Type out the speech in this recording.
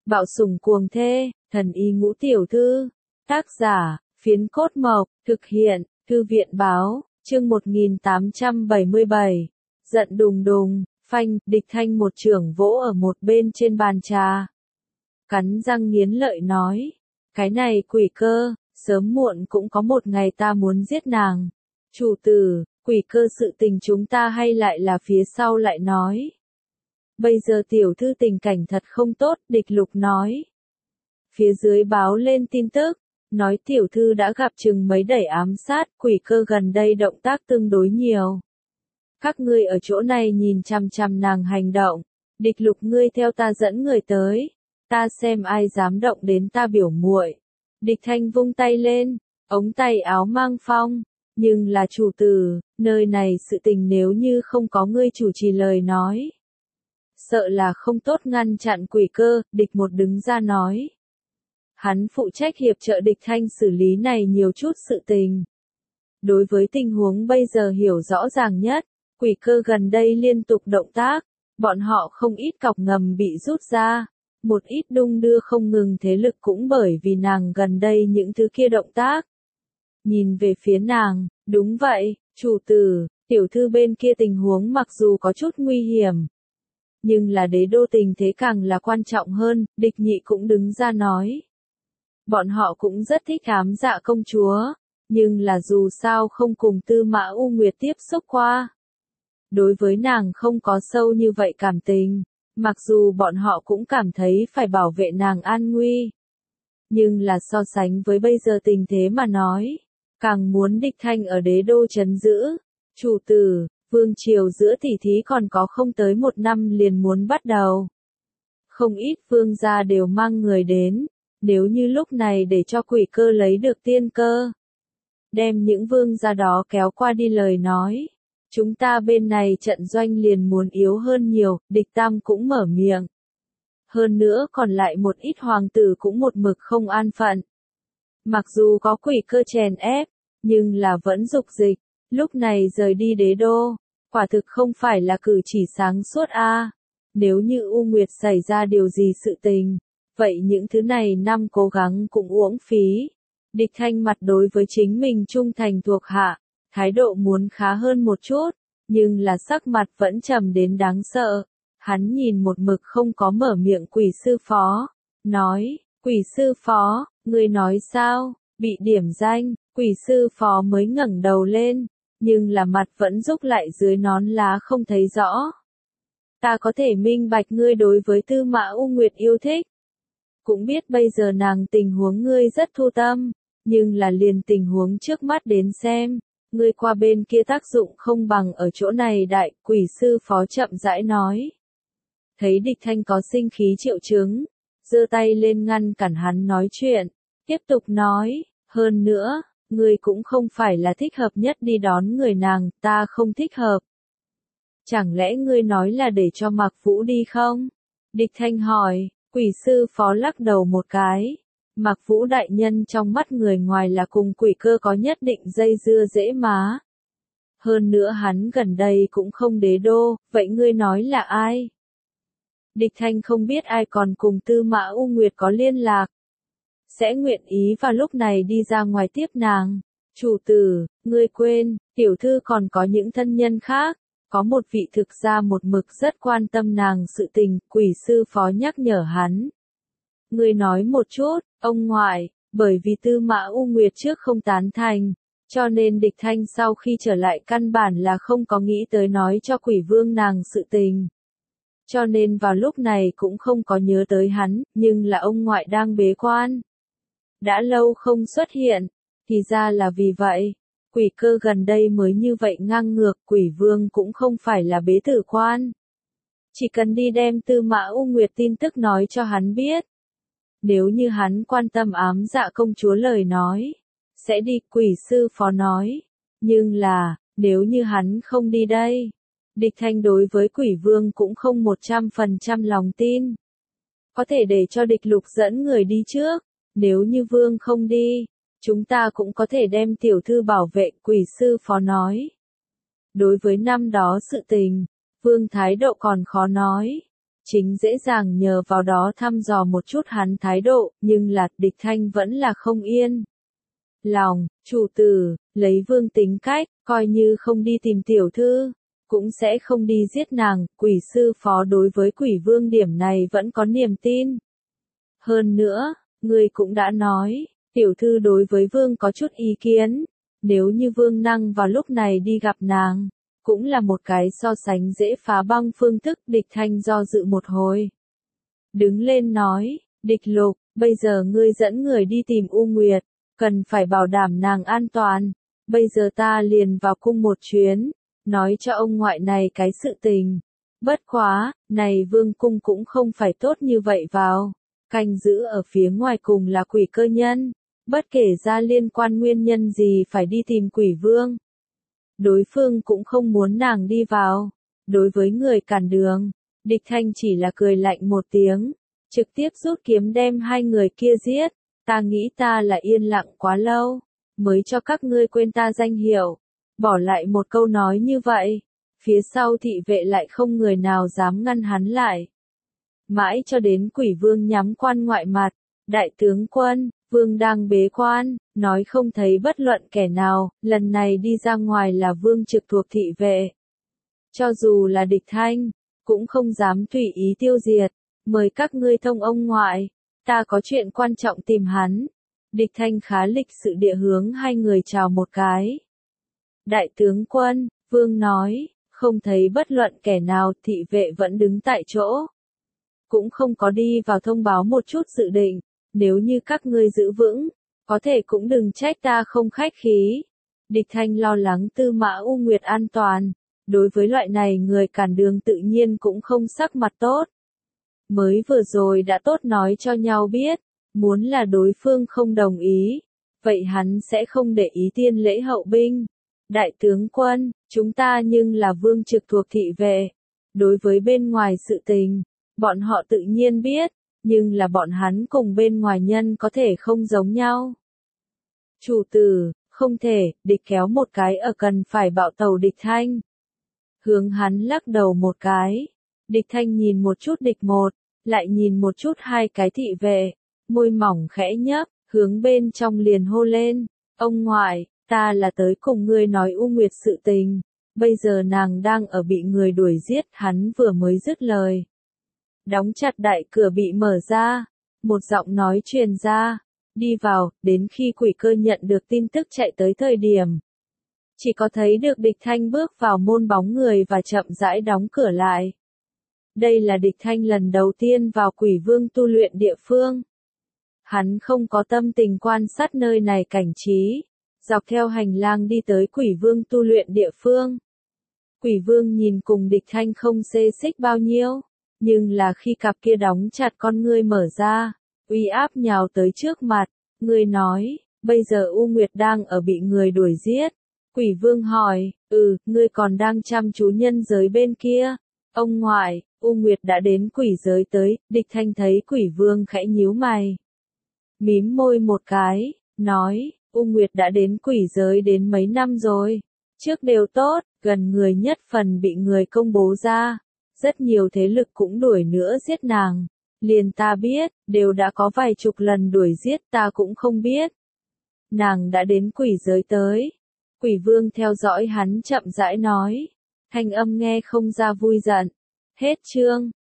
Bạo sủng cuồng thê, thần y ngũ tiểu thư. Tác giả, Phiến Cốt Mộc, thực hiện, Thư viện báo, chương 1877. Giận đùng đùng, phanh, Địch Thanh một chưởng vỗ ở một bên trên bàn trà. Cắn răng nghiến lợi nói, cái này quỷ cơ, sớm muộn cũng có một ngày ta muốn giết nàng. Chủ tử, quỷ cơ sự tình chúng ta hay lại là phía sau lại nói. Bây giờ tiểu thư tình cảnh thật không tốt, Địch Lục nói. Phía dưới báo lên tin tức, nói tiểu thư đã gặp chừng mấy đẩy ám sát, quỷ cơ gần đây động tác tương đối nhiều. Các ngươi ở chỗ này nhìn chằm chằm nàng hành động, Địch Lục ngươi theo ta dẫn người tới, ta xem ai dám động đến ta biểu muội. Địch Thanh vung tay lên, ống tay áo mang phong, nhưng là chủ tử, nơi này sự tình nếu như không có ngươi chủ trì lời nói. Sợ là không tốt ngăn chặn quỷ cơ, Địch Một đứng ra nói. Hắn phụ trách hiệp trợ Địch Thanh xử lý này nhiều chút sự tình. Đối với tình huống bây giờ hiểu rõ ràng nhất, quỷ cơ gần đây liên tục động tác, bọn họ không ít cọc ngầm bị rút ra, một ít đung đưa không ngừng thế lực cũng bởi vì nàng gần đây những thứ kia động tác. Nhìn về phía nàng, đúng vậy, chủ tử, tiểu thư bên kia tình huống mặc dù có chút nguy hiểm. Nhưng là đế đô tình thế càng là quan trọng hơn, Địch Nhị cũng đứng ra nói. Bọn họ cũng rất thích ám dạ công chúa, nhưng là dù sao không cùng Tư Mã U Nguyệt tiếp xúc qua. Đối với nàng không có sâu như vậy cảm tình, mặc dù bọn họ cũng cảm thấy phải bảo vệ nàng an nguy. Nhưng là so sánh với bây giờ tình thế mà nói, càng muốn Địch Thanh ở đế đô trấn giữ. Chủ tử, vương triều giữa tỷ thí còn có không tới một năm liền muốn bắt đầu. Không ít vương gia đều mang người đến, nếu như lúc này để cho quỷ cơ lấy được tiên cơ. Đem những vương gia đó kéo qua đi lời nói. Chúng ta bên này trận doanh liền muốn yếu hơn nhiều, Địch Tam cũng mở miệng. Hơn nữa còn lại một ít hoàng tử cũng một mực không an phận. Mặc dù có quỷ cơ chèn ép, nhưng là vẫn dục dịch, lúc này rời đi đế đô, quả thực không phải là cử chỉ sáng suốt a. Nếu như U Nguyệt xảy ra điều gì sự tình, vậy những thứ này năm cố gắng cũng uổng phí. Địch Thanh mặt đối với chính mình trung thành thuộc hạ, thái độ muốn khá hơn một chút, nhưng là sắc mặt vẫn trầm đến đáng sợ. Hắn nhìn một mực không có mở miệng quỷ sư phó, nói, quỷ sư phó, ngươi nói sao, bị điểm danh, quỷ sư phó mới ngẩng đầu lên, nhưng là mặt vẫn rúc lại dưới nón lá không thấy rõ. Ta có thể minh bạch ngươi đối với Tư Mã U Nguyệt yêu thích. Cũng biết bây giờ nàng tình huống ngươi rất thu tâm, nhưng là liền tình huống trước mắt đến xem, ngươi qua bên kia tác dụng không bằng ở chỗ này đại, quỷ sư phó chậm rãi nói. Thấy Địch Thanh có sinh khí triệu chứng, giơ tay lên ngăn cản hắn nói chuyện, tiếp tục nói, hơn nữa, ngươi cũng không phải là thích hợp nhất đi đón người nàng, ta không thích hợp. Chẳng lẽ ngươi nói là để cho Mạc Vũ đi không? Địch Thanh hỏi, quỷ sư phó lắc đầu một cái. Mạc Vũ đại nhân trong mắt người ngoài là cùng quỷ cơ có nhất định dây dưa dễ má. Hơn nữa hắn gần đây cũng không đế đô, vậy ngươi nói là ai? Địch Thanh không biết ai còn cùng Tư Mã U Nguyệt có liên lạc. Sẽ nguyện ý vào lúc này đi ra ngoài tiếp nàng. Chủ tử, ngươi quên, tiểu thư còn có những thân nhân khác. Có một vị thực ra một mực rất quan tâm nàng sự tình, quỷ sư phó nhắc nhở hắn. Ngươi nói một chút, ông ngoại, bởi vì Tư Mã U Nguyệt trước không tán thành, cho nên Địch Thanh sau khi trở lại căn bản là không có nghĩ tới nói cho quỷ vương nàng sự tình. Cho nên vào lúc này cũng không có nhớ tới hắn, nhưng là ông ngoại đang bế quan. Đã lâu không xuất hiện, thì ra là vì vậy. Quỷ cơ gần đây mới như vậy ngang ngược, quỷ vương cũng không phải là bế tử quan. Chỉ cần đi đem Tư Mã U Nguyệt tin tức nói cho hắn biết. Nếu như hắn quan tâm ám dạ công chúa lời nói, sẽ đi, quỷ sư phó nói. Nhưng là, nếu như hắn không đi đây, Địch Thanh đối với quỷ vương cũng không 100% lòng tin. Có thể để cho Địch Lục dẫn người đi trước, nếu như vương không đi. Chúng ta cũng có thể đem tiểu thư bảo vệ, quỷ sư phó nói. Đối với năm đó sự tình, vương thái độ còn khó nói. chính dễ dàng nhờ vào đó thăm dò một chút hắn thái độ, nhưng là Địch Thanh vẫn là không yên lòng, chủ tử, lấy vương tính cách, coi như không đi tìm tiểu thư, cũng sẽ không đi giết nàng, quỷ sư phó đối với quỷ vương điểm này vẫn có niềm tin. Hơn nữa, người cũng đã nói, tiểu thư đối với vương có chút ý kiến, nếu như vương năng vào lúc này đi gặp nàng, cũng là một cái so sánh dễ phá băng phương thức. Địch Thanh do dự một hồi. Đứng lên nói, Địch Lục, bây giờ ngươi dẫn người đi tìm U Nguyệt, cần phải bảo đảm nàng an toàn, bây giờ ta liền vào cung một chuyến, nói cho ông ngoại này cái sự tình. Bất quá, này vương cung cũng không phải tốt như vậy vào, canh giữ ở phía ngoài cùng là quỷ cơ nhân, bất kể ra liên quan nguyên nhân gì phải đi tìm quỷ vương. Đối phương cũng không muốn nàng đi vào. Đối với người cản đường, Địch Thanh chỉ là cười lạnh một tiếng, trực tiếp rút kiếm đem hai người kia giết. Ta nghĩ ta là yên lặng quá lâu, mới cho các ngươi quên ta danh hiệu. Bỏ lại một câu nói như vậy, phía sau thị vệ lại không người nào dám ngăn hắn lại. Mãi cho đến quỷ vương nhắm quan ngoại mặt, đại tướng quân, vương đang bế quan, nói không thấy bất luận kẻ nào, lần này đi ra ngoài là vương trực thuộc thị vệ. Cho dù là Địch Thanh, cũng không dám tùy ý tiêu diệt, mời các ngươi thông ông ngoại, ta có chuyện quan trọng tìm hắn. Địch Thanh khá lịch sự địa hướng hai người chào một cái. Đại tướng quân, vương nói, không thấy bất luận kẻ nào, thị vệ vẫn đứng tại chỗ. Cũng không có đi vào thông báo một chút dự định, nếu như các ngươi giữ vững, có thể cũng đừng trách ta không khách khí. Địch Thanh lo lắng Tư Mã U Nguyệt an toàn, đối với loại này người cản đường tự nhiên cũng không sắc mặt tốt. Mới vừa rồi đã tốt nói cho nhau biết, muốn là đối phương không đồng ý, vậy hắn sẽ không để ý tiên lễ hậu binh. Đại tướng quân, chúng ta nhưng là vương trực thuộc thị vệ, đối với bên ngoài sự tình, bọn họ tự nhiên biết, nhưng là bọn hắn cùng bên ngoài nhân có thể không giống nhau. Chủ tử, không thể, địch kéo một cái ở cần phải bạo tàu Địch Thanh. Hướng hắn lắc đầu một cái. Địch Thanh nhìn một chút địch một, lại nhìn một chút hai cái thị vệ, môi mỏng khẽ nhấp, hướng bên trong liền hô lên. Ông ngoại, ta là tới cùng ngươi nói U Nguyệt sự tình, bây giờ nàng đang ở bị người đuổi giết. Hắn vừa mới dứt lời. Đóng chặt đại cửa bị mở ra, một giọng nói truyền ra, đi vào, đến khi quỷ cơ nhận được tin tức chạy tới thời điểm. Chỉ có thấy được Địch Thanh bước vào môn bóng người và chậm rãi đóng cửa lại. Đây là Địch Thanh lần đầu tiên vào quỷ vương tu luyện địa phương. Hắn không có tâm tình quan sát nơi này cảnh trí, dọc theo hành lang đi tới quỷ vương tu luyện địa phương. Quỷ vương nhìn cùng Địch Thanh không xê xích bao nhiêu, nhưng là khi cặp kia đóng chặt con ngươi mở ra, uy áp nhào tới trước mặt, ngươi nói, bây giờ U Nguyệt đang ở bị người đuổi giết. Quỷ vương hỏi, ngươi còn đang chăm chú nhân giới bên kia. Ông ngoại, U Nguyệt đã đến quỷ giới tới. Địch Thanh thấy quỷ vương khẽ nhíu mày, mím môi một cái, nói, U Nguyệt đã đến quỷ giới đến mấy năm rồi. Trước đều tốt, gần người nhất phần bị người công bố ra. Rất nhiều thế lực cũng đuổi nữa giết nàng. Liền ta biết, đều đã có vài chục lần đuổi giết, ta cũng không biết. Nàng đã đến quỷ giới tới. Quỷ vương theo dõi hắn chậm rãi nói. Thanh âm nghe không ra vui giận. Hết chương.